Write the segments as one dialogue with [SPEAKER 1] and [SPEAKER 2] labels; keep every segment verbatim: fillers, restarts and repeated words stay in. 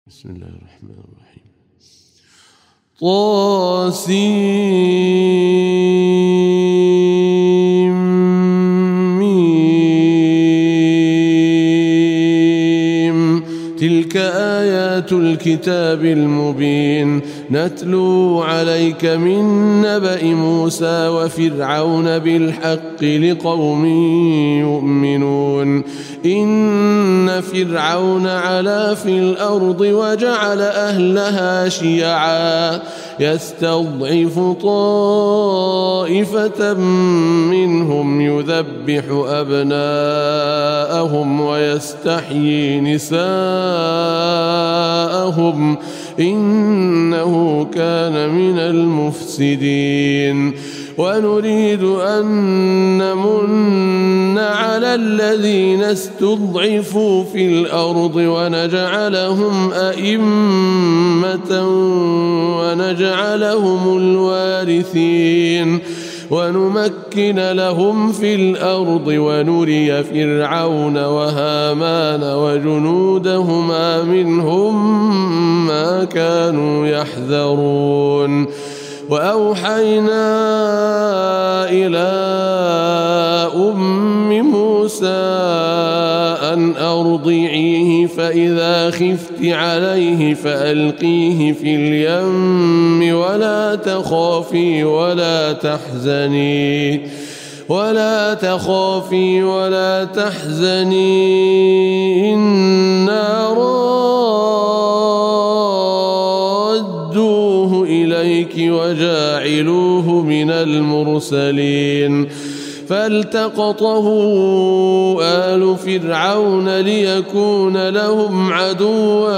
[SPEAKER 1] بسم الله الرحمن الرحيم. طاسيم تلك آيات الكتاب المبين نتلو عليك من نبأ موسى وفرعون بالحق لقوم يؤمنون. إن فرعون علا في الأرض وجعل أهلها شيعا يستضعف طائفة منهم يذبح أبناءهم ويستحيي نساءهم إنه كان من المفسدين. ونريد أن نمن على الذين استضعفوا في الأرض ونجعلهم أئمة ونجعلهم الوارثين ونمكن لهم في الأرض ونري فرعون وهامان وجنودهما منهم ما كانوا يحذرون. وأوحينا إلى أم موسى أن أرضعيه فإذا خفت عليه فألقيه في اليم ولا تخافي ولا تحزني ولا تخافي ولا تحزني إنا رادوه إليك وجاعلوه من المرسلين. فالتقطه آل فرعون ليكون لهم عدوا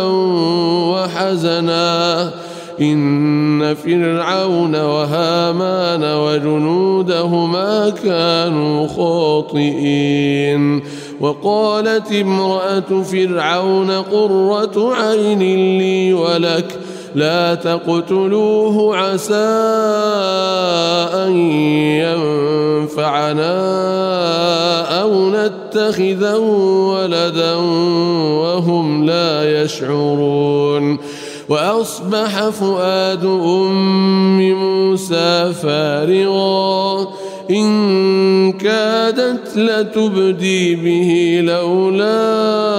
[SPEAKER 1] وحزنا إن فرعون وهامان وجنودهما كانوا خاطئين. وقالت امرأة فرعون قرة عين لي ولك لا تقتلوه عسى أن ينفعنا أو نتخذه ولدا وهم لا يشعرون. وأصبح فؤاد أم موسى فارغا إن كادت لتبدي به لولا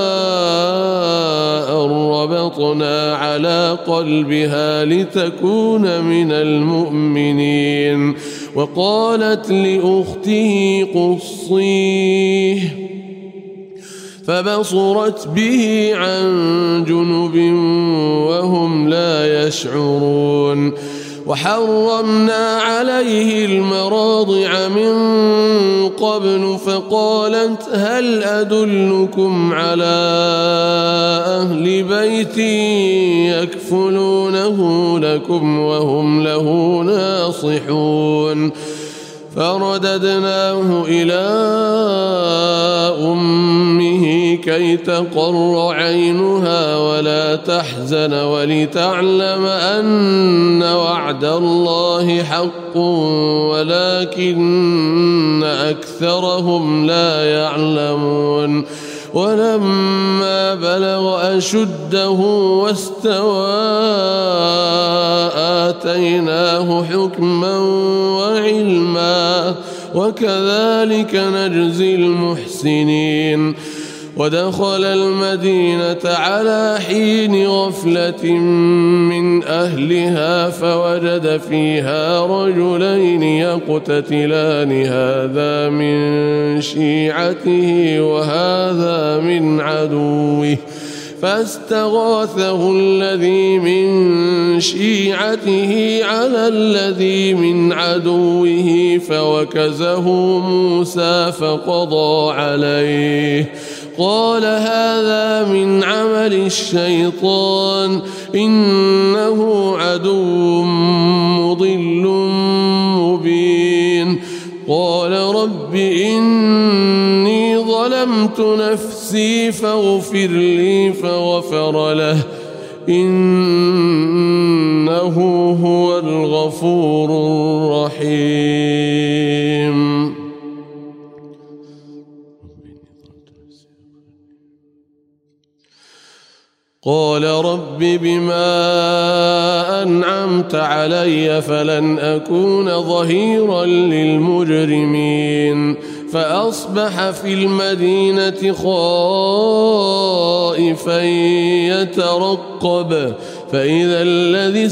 [SPEAKER 1] أن ربطنا على قلبها لتكون من المؤمنين. وقالت لأخته قصيه فبصرت به عن جنب وهم لا يشعرون. وحرمنا عليه المراضع من قبل فقالت هل أدلكم على أهل بيت يكفلونه لكم وهم له ناصحون. فرددناه إلى أمه كي تقر عينها ولا تحزن ولتعلم أن وعد الله حق ولكن أكثرهم لا يعلمون. ولما بلغ أشده واستوى آتيناه حكما وعلما وكذلك نجزي المحسنين. ودخل المدينة على حين غفلة من أهلها فوجد فيها رجلين يقتتلان هذا من شيعته وهذا من عدوه فاستغاثه الذي من شيعته على الذي من عدوه فوكزه موسى فقضى عليه قال هذا من عمل الشيطان إنه عدو مضل مبين. قال رب إني ظلمت نفسي فاغفر لي فغفر له إنه هو الغفور الرحيم. قال رب بما أنعمت علي فلن أكون ظهيرا للمجرمين فأصبح في المدينة خائفا يترقب فإذا الذي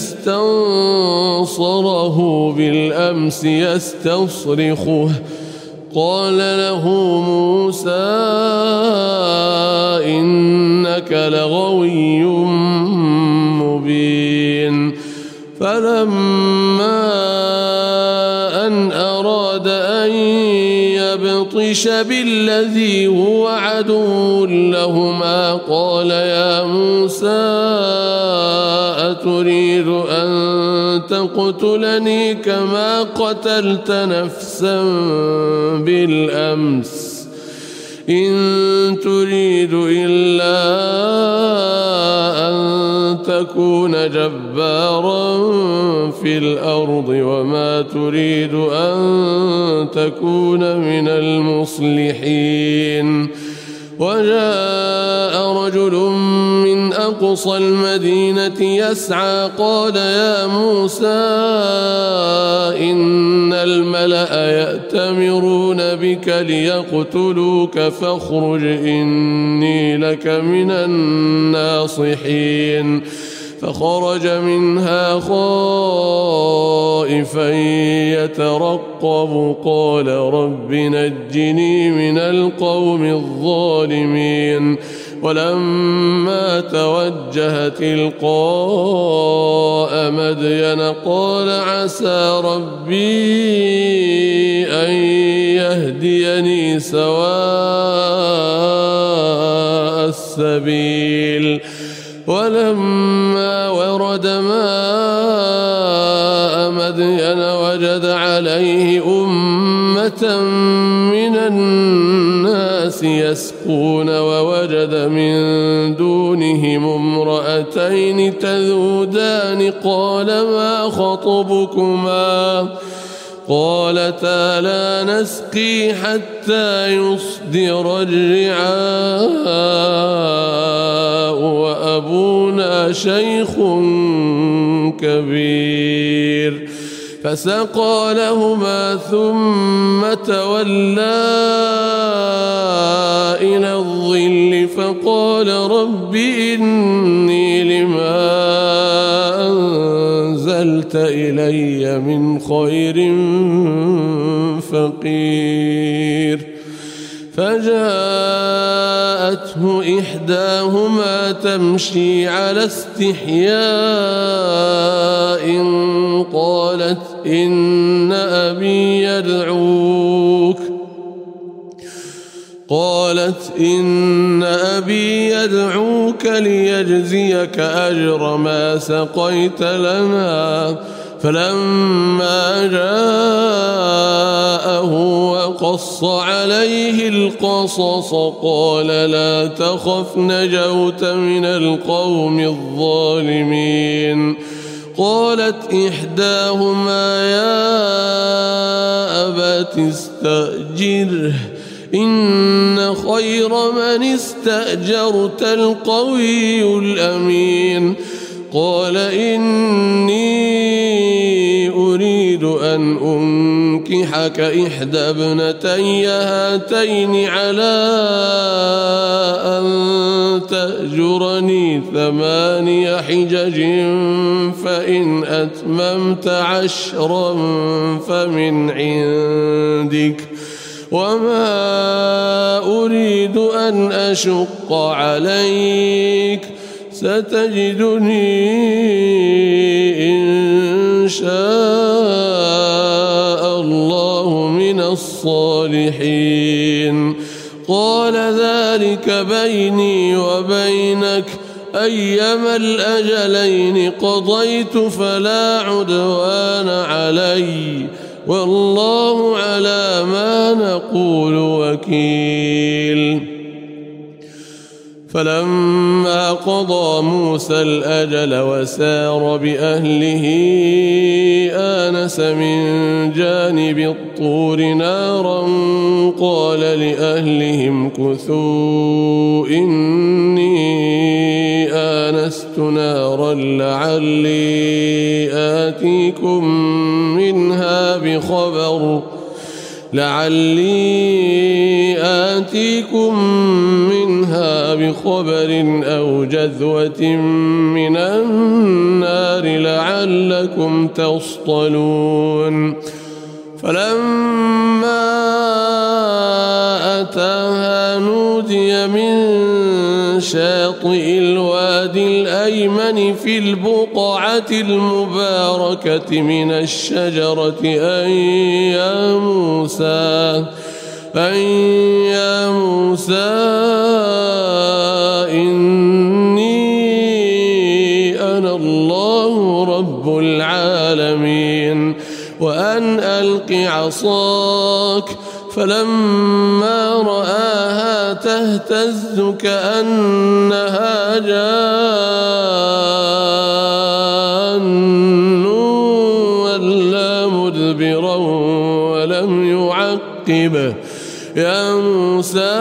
[SPEAKER 1] استنصره بالأمس يستصرخه قال له موسى إنك لغوي مبين فلما أن أراد أن يبطش بالذي هو عدو لهما قال يا موسى أتريد أن تقتلني كما قتلت نفسا بالأمس إن تريد إلا أن تكون جبارا في الأرض وما تريد أن تكون من المصلحين وجاء رجل من أقصى المدينة يسعى قال يا موسى إن الملأ يأتمرون بك ليقتلوك فاخرج إني لك من الناصحين فخرج منها خائفا يترقب قال رب نجني من القوم الظالمين ولما توجه تلقاء مدين قال عسى ربي أن يهديني سواء السبيل ولما ورد ماء مدين وجد عليه أمة من الناس يسقون ووجد من دونهم امرأتين تذودان قال ما خطبكما قالتا لا نسقي حتى يصدر الرعاء وأبونا شيخ كبير فسقى لهما ثم تولى إلى الظل فقال رب إني لما أنزلت إلي من خير فقير فجاءته إحداهما تمشي على استحياء قالت إن أبي يدعوك قالت إن أبي يدعوك ليجزيك أجر ما سقيت لنا فلما جاءه وقص عليه القصص قال لا تخف نجوت من القوم الظالمين قالت إحداهما يا أبت استأجره إن خير من استأجرت القوي الأمين قال إني أريد أن أنكحك إحدى ابنتي هاتين على أن تأجرني ثماني حجج فإن أتممت عشرا فمن عندك وما أريد أن أشق عليك ستجدني إن شاء الله من الصالحين قال ذلك بيني وبينك أيما الأجلين قضيت فلا عدوان علي والله على ما نقول وكيل فلما قضى موسى الأجل وسار بأهله آنس من جانب الطور نارا قال لأهلهم كثوا إني آنست نارا لعلي آتيكم منها بخبر لعلي آتيكم منها بخبر أو جذوة من النار لعلكم تصطلون فلما أتاها نودي من شاطئ الوادي الأيمن في البقعة المباركة من الشجرة أن يا موسى أن يا موسى إني أنا الله رب العالمين وأن ألق عصاك فلما رآها تهتز كأنها جان ولا مدبرا ولم يعقب يا موسى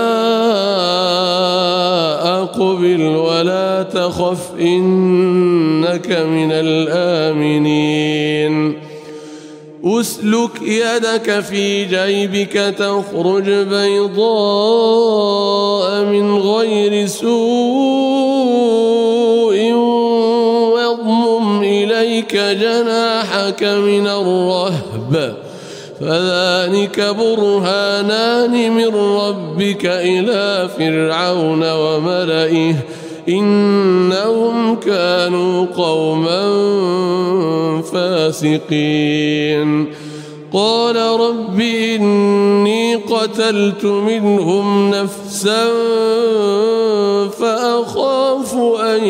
[SPEAKER 1] أقبل ولا تخف إنك من الآمنين أسلك يدك في جيبك تخرج بيضاء من غير سوء واضمم إليك جناحك من الرهب فذلك برهانان من ربك إلى فرعون وملئه إنهم كانوا قوما فاسقين قال رب إني قتلت منهم نفسا فأخاف أن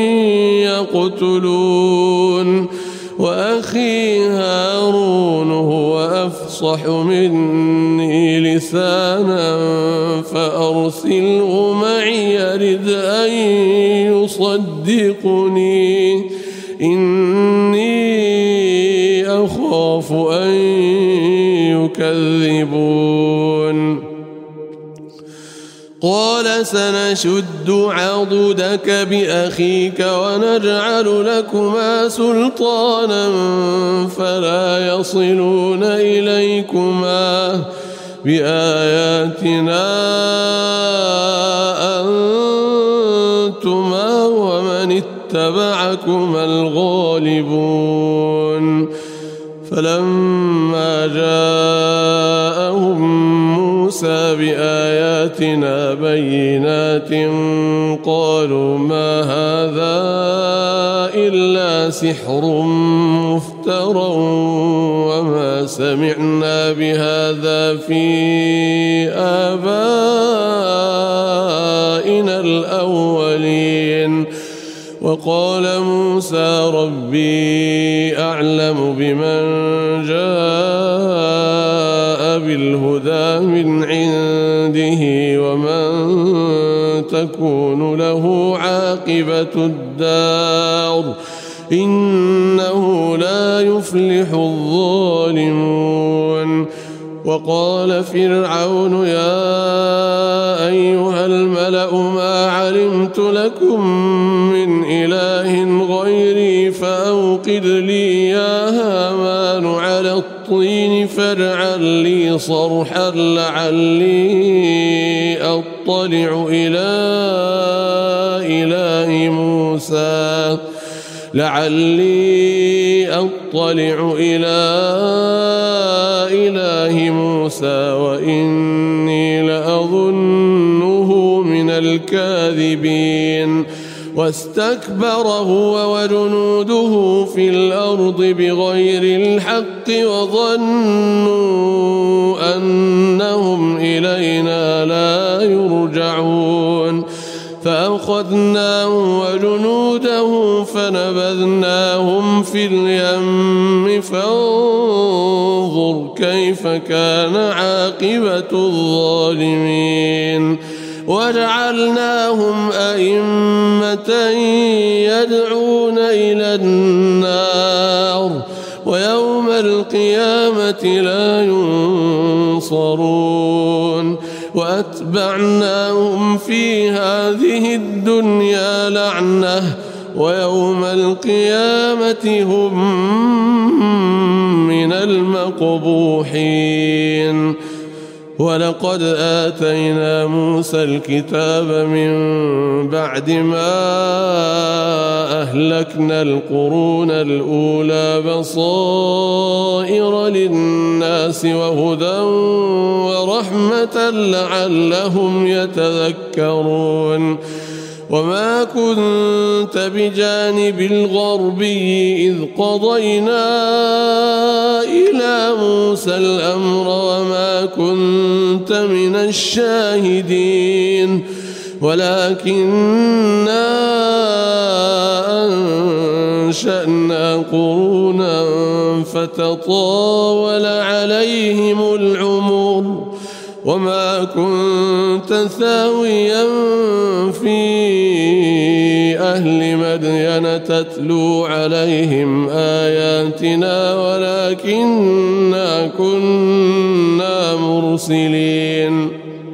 [SPEAKER 1] يقتلون وأخي هارون هو أفصح مني لسانا فأرسله معي يرد أن يصدقني إني أخاف أن يكذبون قال سنشد عضدك بأخيك ونجعل لكما سلطانا فلا يصلون إليكما بآياتنا أنتما ومن اتبعكما الغالبون فلما جاءهم موسى بآياتنا بينات قالوا ما هذا إلا سحر مفترى وما سمعنا بهذا في آبائنا الأولين وقال موسى ربي أعلم بمن جاء بالهدى من عنده ومن تكون له عاقبة الدار إنه لا يفلح الظالمون وقال فرعون يا أيها الملأ ما علمت لكم من إله غيري فأوقد لي يا هامان على الطين فاجعل لي صرحا لعلي أطلع إلى إله موسى لعلي أطلع إلى إله موسى وإني لأظنه من الكاذبين واستكبر هو وجنوده في الأرض بغير الحق وظنوا أنهم إلينا لا يرجعون فأخذناه وجنوده فنبذناهم في اليم فانظر كيف كان عاقبة الظالمين وجعلناهم أئمة يدعون إلى النار ويوم القيامة لا ينصرون وأتبعناهم في هذه الدنيا لعنة ويوم القيامة هم من المقبوحين. ولقد آتينا موسى الكتاب من بعد ما أهلكنا القرون الأولى بصائر للناس وهدى ورحمة لعلهم يتذكرون. وما كنت بجانب الغربي إذ قضينا إلى موسى الأمر وما كنت من الشاهدين ولكننا أنشأنا قرونا فتطاول عليهم العمر وما كنت ثاويا في أهل مدين تتلو عليهم آياتنا ولكننا كنا مرسلين.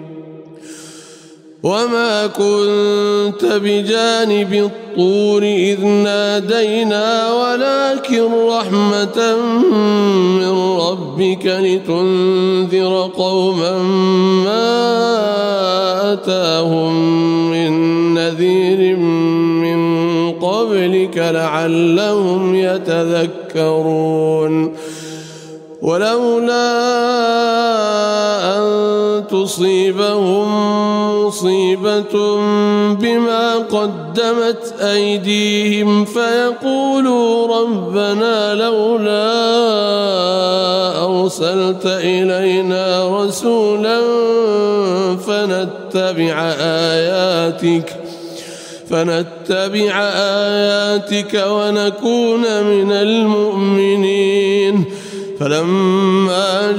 [SPEAKER 1] وما كنت بجانب الطور إذ نادينا ولكن رحمة من ربك لتنذر قوما ما أتاهم من نذير من قبلك لعلهم يتذكرون. ولولا أن تصيبهم مصيبة بما قدمت أيديهم فيقولوا ربنا لولا أرسلت إلينا رسولا فنتبع آياتك فنتبع آياتك ونكون من المؤمنين. فلما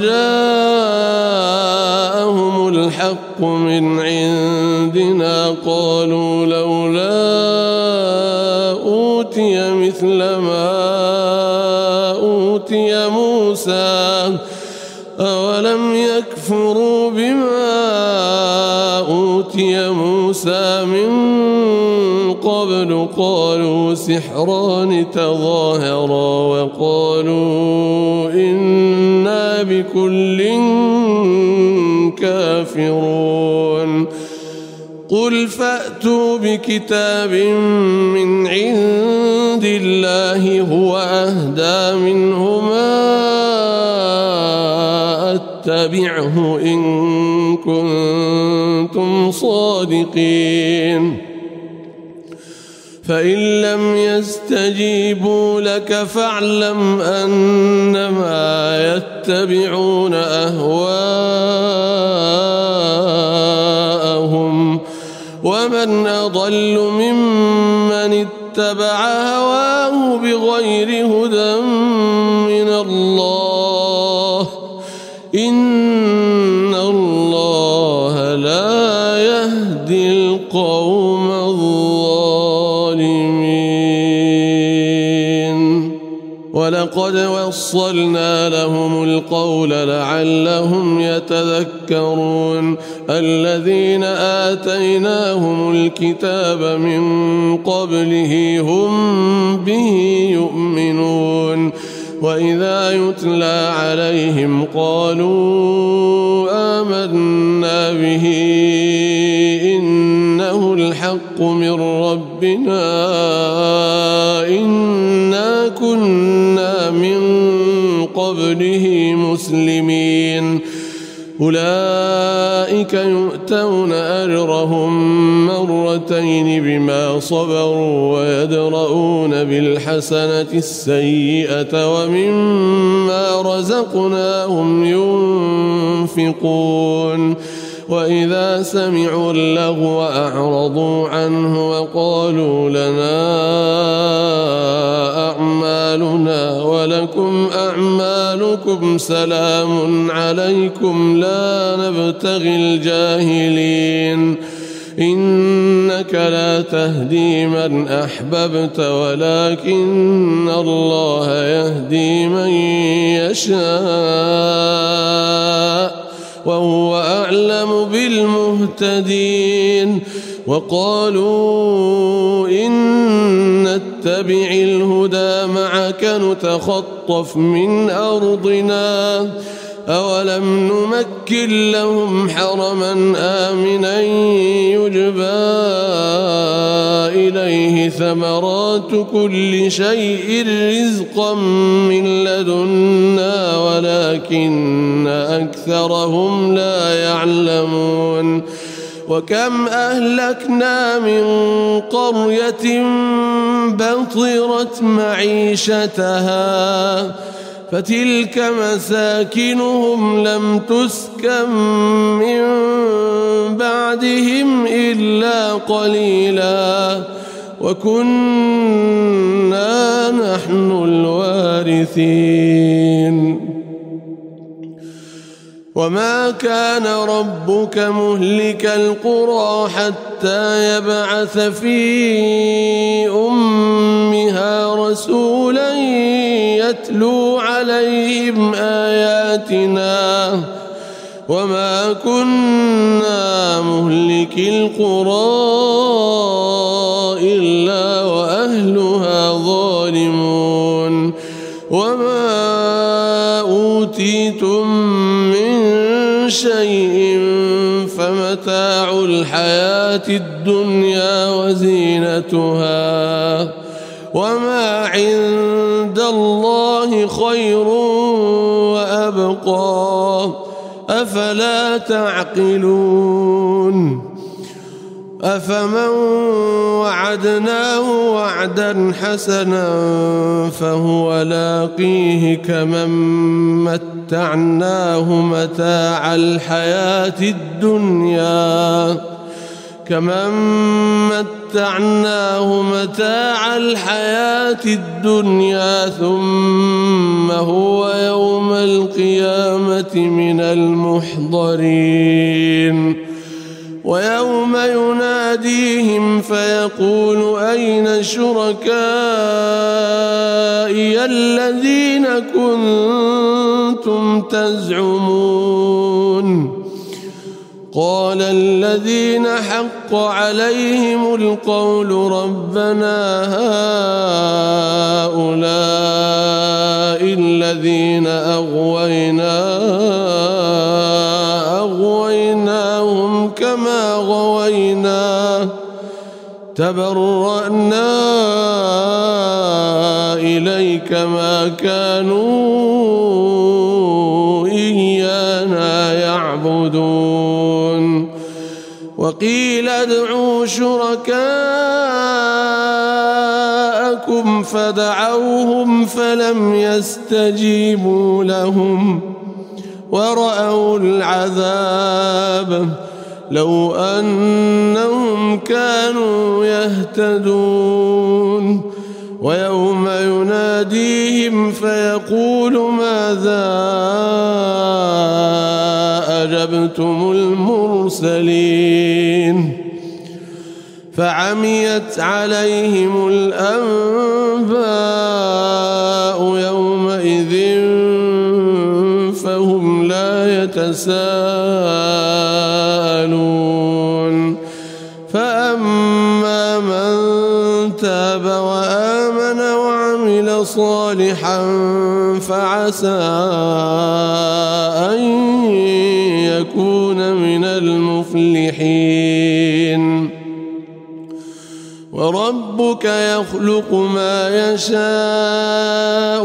[SPEAKER 1] جاءهم الحق من عندنا قالوا لولا أوتي مثل ما أوتي موسى أولم يكفروا بما أوتي موسى من قبل قالوا سحران تظاهرا وقالوا إنا بكل كافرون. قل فأتوا بكتاب من عند الله هو أهدى منهما أتبعه إن كنتم صادقين. فإن لم يستجيبوا لك فاعلم أنما يتبعون أهواءهم ومن أضل ممن اتبع هواه بغير هدى من الله إن الله لا يهدي القوم الظالمين. ولقد وصلنا لهم القول لعلهم يتذكرون. الذين آتيناهم الكتاب من قبله هم به يؤمنون. وإذا يتلى عليهم قالوا آمنا به إنه الحق من ربنا إنا كنا من قبله مسلمين. أولئك يؤتون أجرهم مرتين بما صبروا ويدرؤون بالحسنة السيئة ومما رزقناهم ينفقون. وإذا سمعوا اللغو أعرضوا عنه وقالوا لنا أعمالنا ولكم أعمالكم سلام عليكم لا نبتغي الجاهلين. إنك لا تهدي من أحببت ولكن الله يهدي من يشاء وهو أعلم بالمهتدين. وقالوا إن نتبع الهدى معك نتخطف من أرضنا أولم نمكن لهم حرما آمنا يجبى إليه ثمرات كل شيء رزقا من لدنا ولكن أكثرهم لا يعلمون وكم أهلكنا من قرية بطرت معيشتها فتلك مساكنهم لم تسكن من بعدهم إلا قليلا وكنا نحن الوارثين وما كان ربك مهلك القرى حتى يبعث في أمها رسولا يتلو عليهم آياتنا وما كنا مهلك القرى إلا وأهلها ظالمون وما أوتيتم من شيء فمتاع الحياة الدنيا وزينتها وما عند الله خير وأبقى أفلا تعقلون أفمن وعدناه وعدا حسنا فهو لاقيه كمن متعناه متاع الحياة الدنيا كمن متعناه متاع الحياة الدنيا ثم هو يوم القيامة من المحضرين ويوم يناديهم فيقول أين شركائي الذين كنتم تزعمون قال الذين حق عليهم القول ربنا هؤلاء الذين أغوينا أغويناهم كما غوينا تبرأنا إليك ما كانوا إيانا يعبدون وقيل ادعوا شركاءكم فدعوهم فلم يستجيبوا لهم ورأوا العذاب لو أنهم كانوا يهتدون ويوم يناديهم فيقول ماذا أجبتم المرسلين فعميت عليهم الأنباء يومئذ فهم لا يتساءلون فأما من تاب وآمن وعمل صالحا فعسى أن يكون من المفلحين وربك يخلق ما يشاء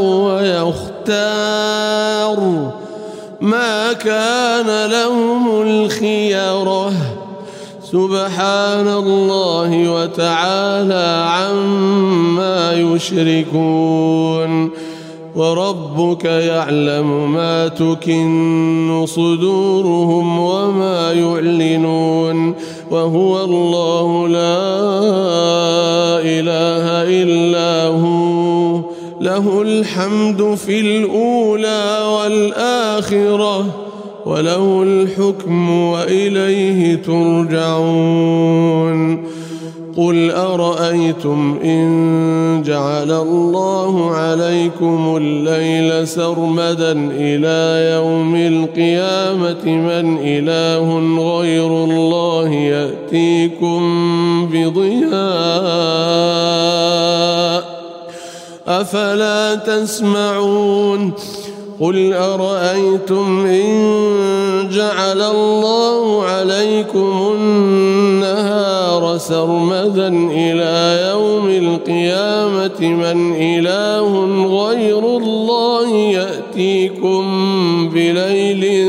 [SPEAKER 1] ويختار ما كان لهم الخيرة سبحان الله وتعالى عما يشركون وربك يعلم ما تكن صدورهم وما يعلنون وهو الله لا إله إلا هو له الحمد في الأولى والآخرة وله الحكم وإليه ترجعون قل أرأيتم إن جعل الله عليكم الليل سرمدا إلى يوم القيامة من إله غير الله يأتيكم بضياء أفلا تسمعون قل أرأيتم إن جعل الله عليكم النهار سرمدا إلى يوم القيامة من إله غير الله يأتيكم بليل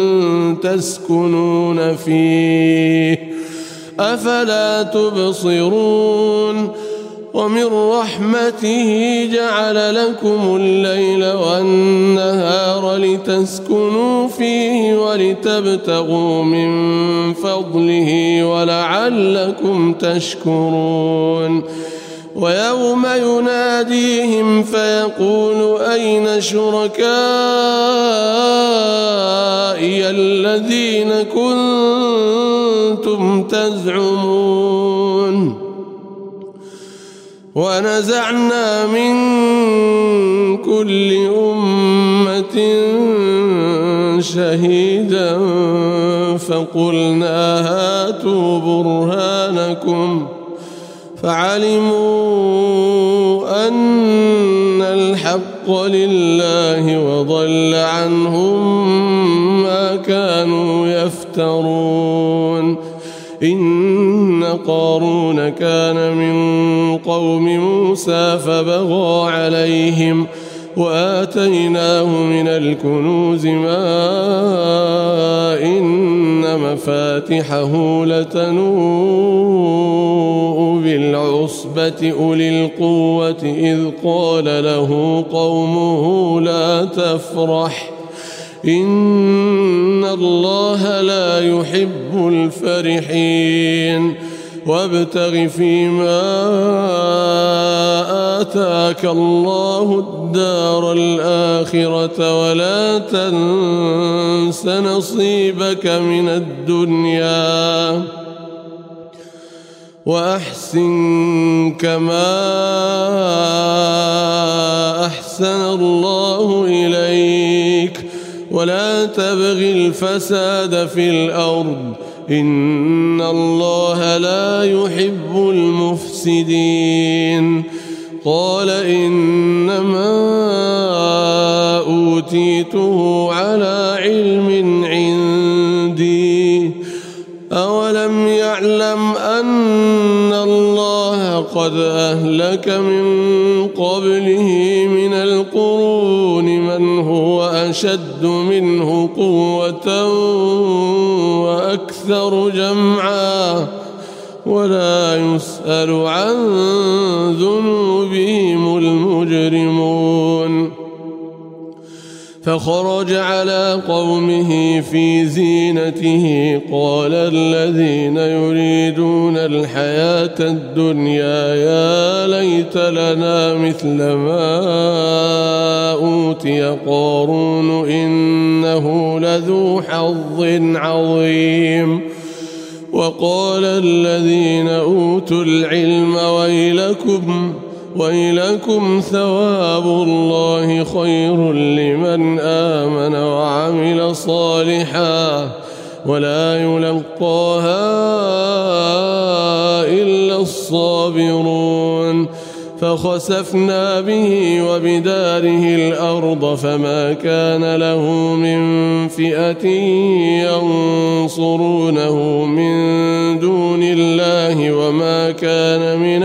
[SPEAKER 1] تسكنون فيه أفلا تبصرون ومن رحمته جعل لكم الليل والنهار لتسكنوا فيه ولتبتغوا من فضله ولعلكم تشكرون ويوم يناديهم فيقول أين شركائي الذين كنتم تزعمون ونزعنا من كل أمة شهيدا فقلنا هاتوا برهانكم فعلموا أن الحق لله وضل عنهم ما كانوا يفترون إن قارون كان من قوم موسى فبغى عليهم وآتيناه من الكنوز ما إن مفاتحه لتنوء بالعصبة أولي القوة إذ قال له قومه لا تفرح إن الله لا يحب الفرحين وابتغ فيما آتاك الله الدار الآخرة ولا تنس نصيبك من الدنيا وأحسن كما أحسن الله إليك ولا تبغ الفساد في الأرض إن الله لا يحب المفسدين قال إنما أوتيته على علم عندي أولم يعلم أن الله قد أهلك من قبله من القرون من هو أشد منه قوة وأكثر جمعا ولا يسأل عن ذنوبهم المجرمون فخرج على قومه في زينته قال الذين يريدون الحياة الدنيا يا ليت لنا مثل ما أوتي قارون إنه لذو حظ عظيم وقال الذين أوتوا العلم ويلكم ويلكم ثواب الله خير لمن آمن وعمل صالحا ولا يلقاها إلا الصابرون فخسفنا به وبداره الأرض فما كان له من فئة ينصرونه من دون الله وما كان من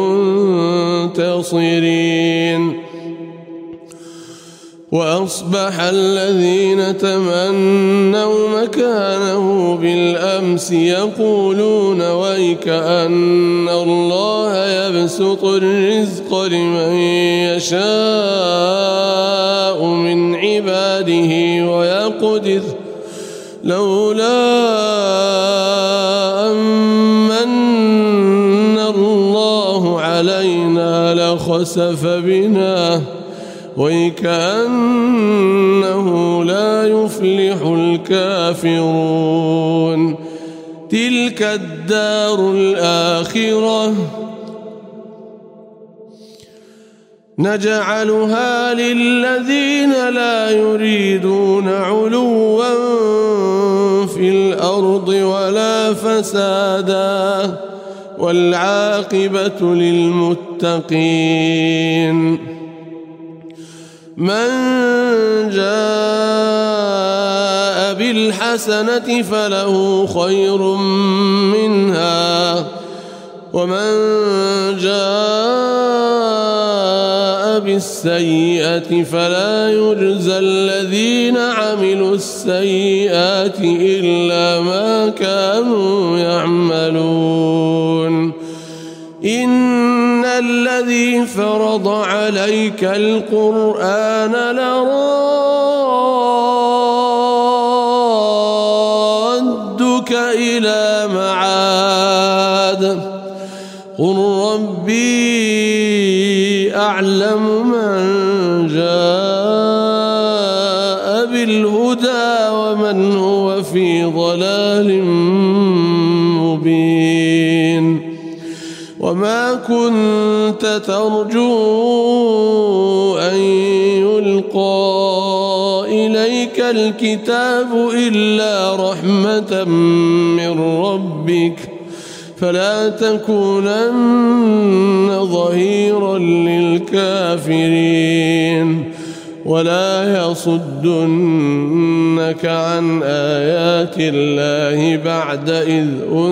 [SPEAKER 1] المنتصرين وأصبح الذين تمنوا مكانه بالأمس يقولون ويك أن الله يبسط الرزق لمن يشاء من عباده ويقدر لولا أمن الله علينا لخسف بنا ويكأنه لا يفلح الكافرون تلك الدار الآخرة نجعلها للذين لا يريدون علوا في الأرض ولا فسادا والعاقبة للمتقين. من جاء بالحسنة فله خير منها ومن جاء بالسيئة فلا يجزى الذين عملوا السيئات إلا ما كانوا يعملون. إن الذي فرض عليك القرآن لرادك إلى معاد قل ربي أعلم من جاء بالهدى ومن هو في ضلال مبين. وما كنت ترجو أن يلقى إليك الكتاب إلا رحمة من ربك فلا تكونن ظهيرا للكافرين ولا يصدنك عن آيات الله بعد إذ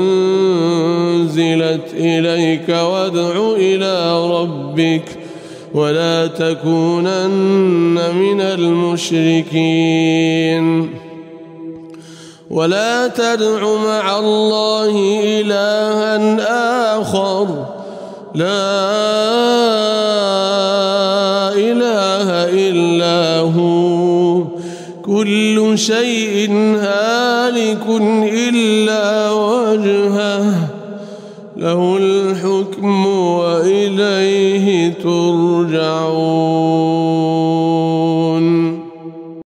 [SPEAKER 1] أنزلت إليك وادع إلى ربك ولا تكونن من المشركين. ولا تدع مع الله إلها آخر لا إله إلا هو كل شيء هالك إلا وجهه له الحكم وإليه ترجعون.